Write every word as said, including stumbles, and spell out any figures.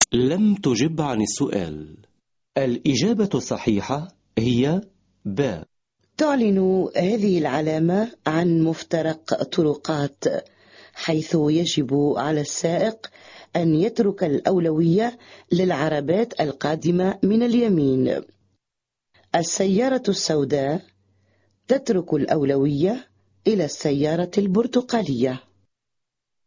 لم تجب عن السؤال. الإجابة الصحيحة هي ب. تعلن هذه العلامة عن مفترق طرقات، حيث يجب على السائق أن يترك الأولوية للعربات القادمة من اليمين. السيارة السوداء تترك الأولوية إلى السيارة البرتقالية.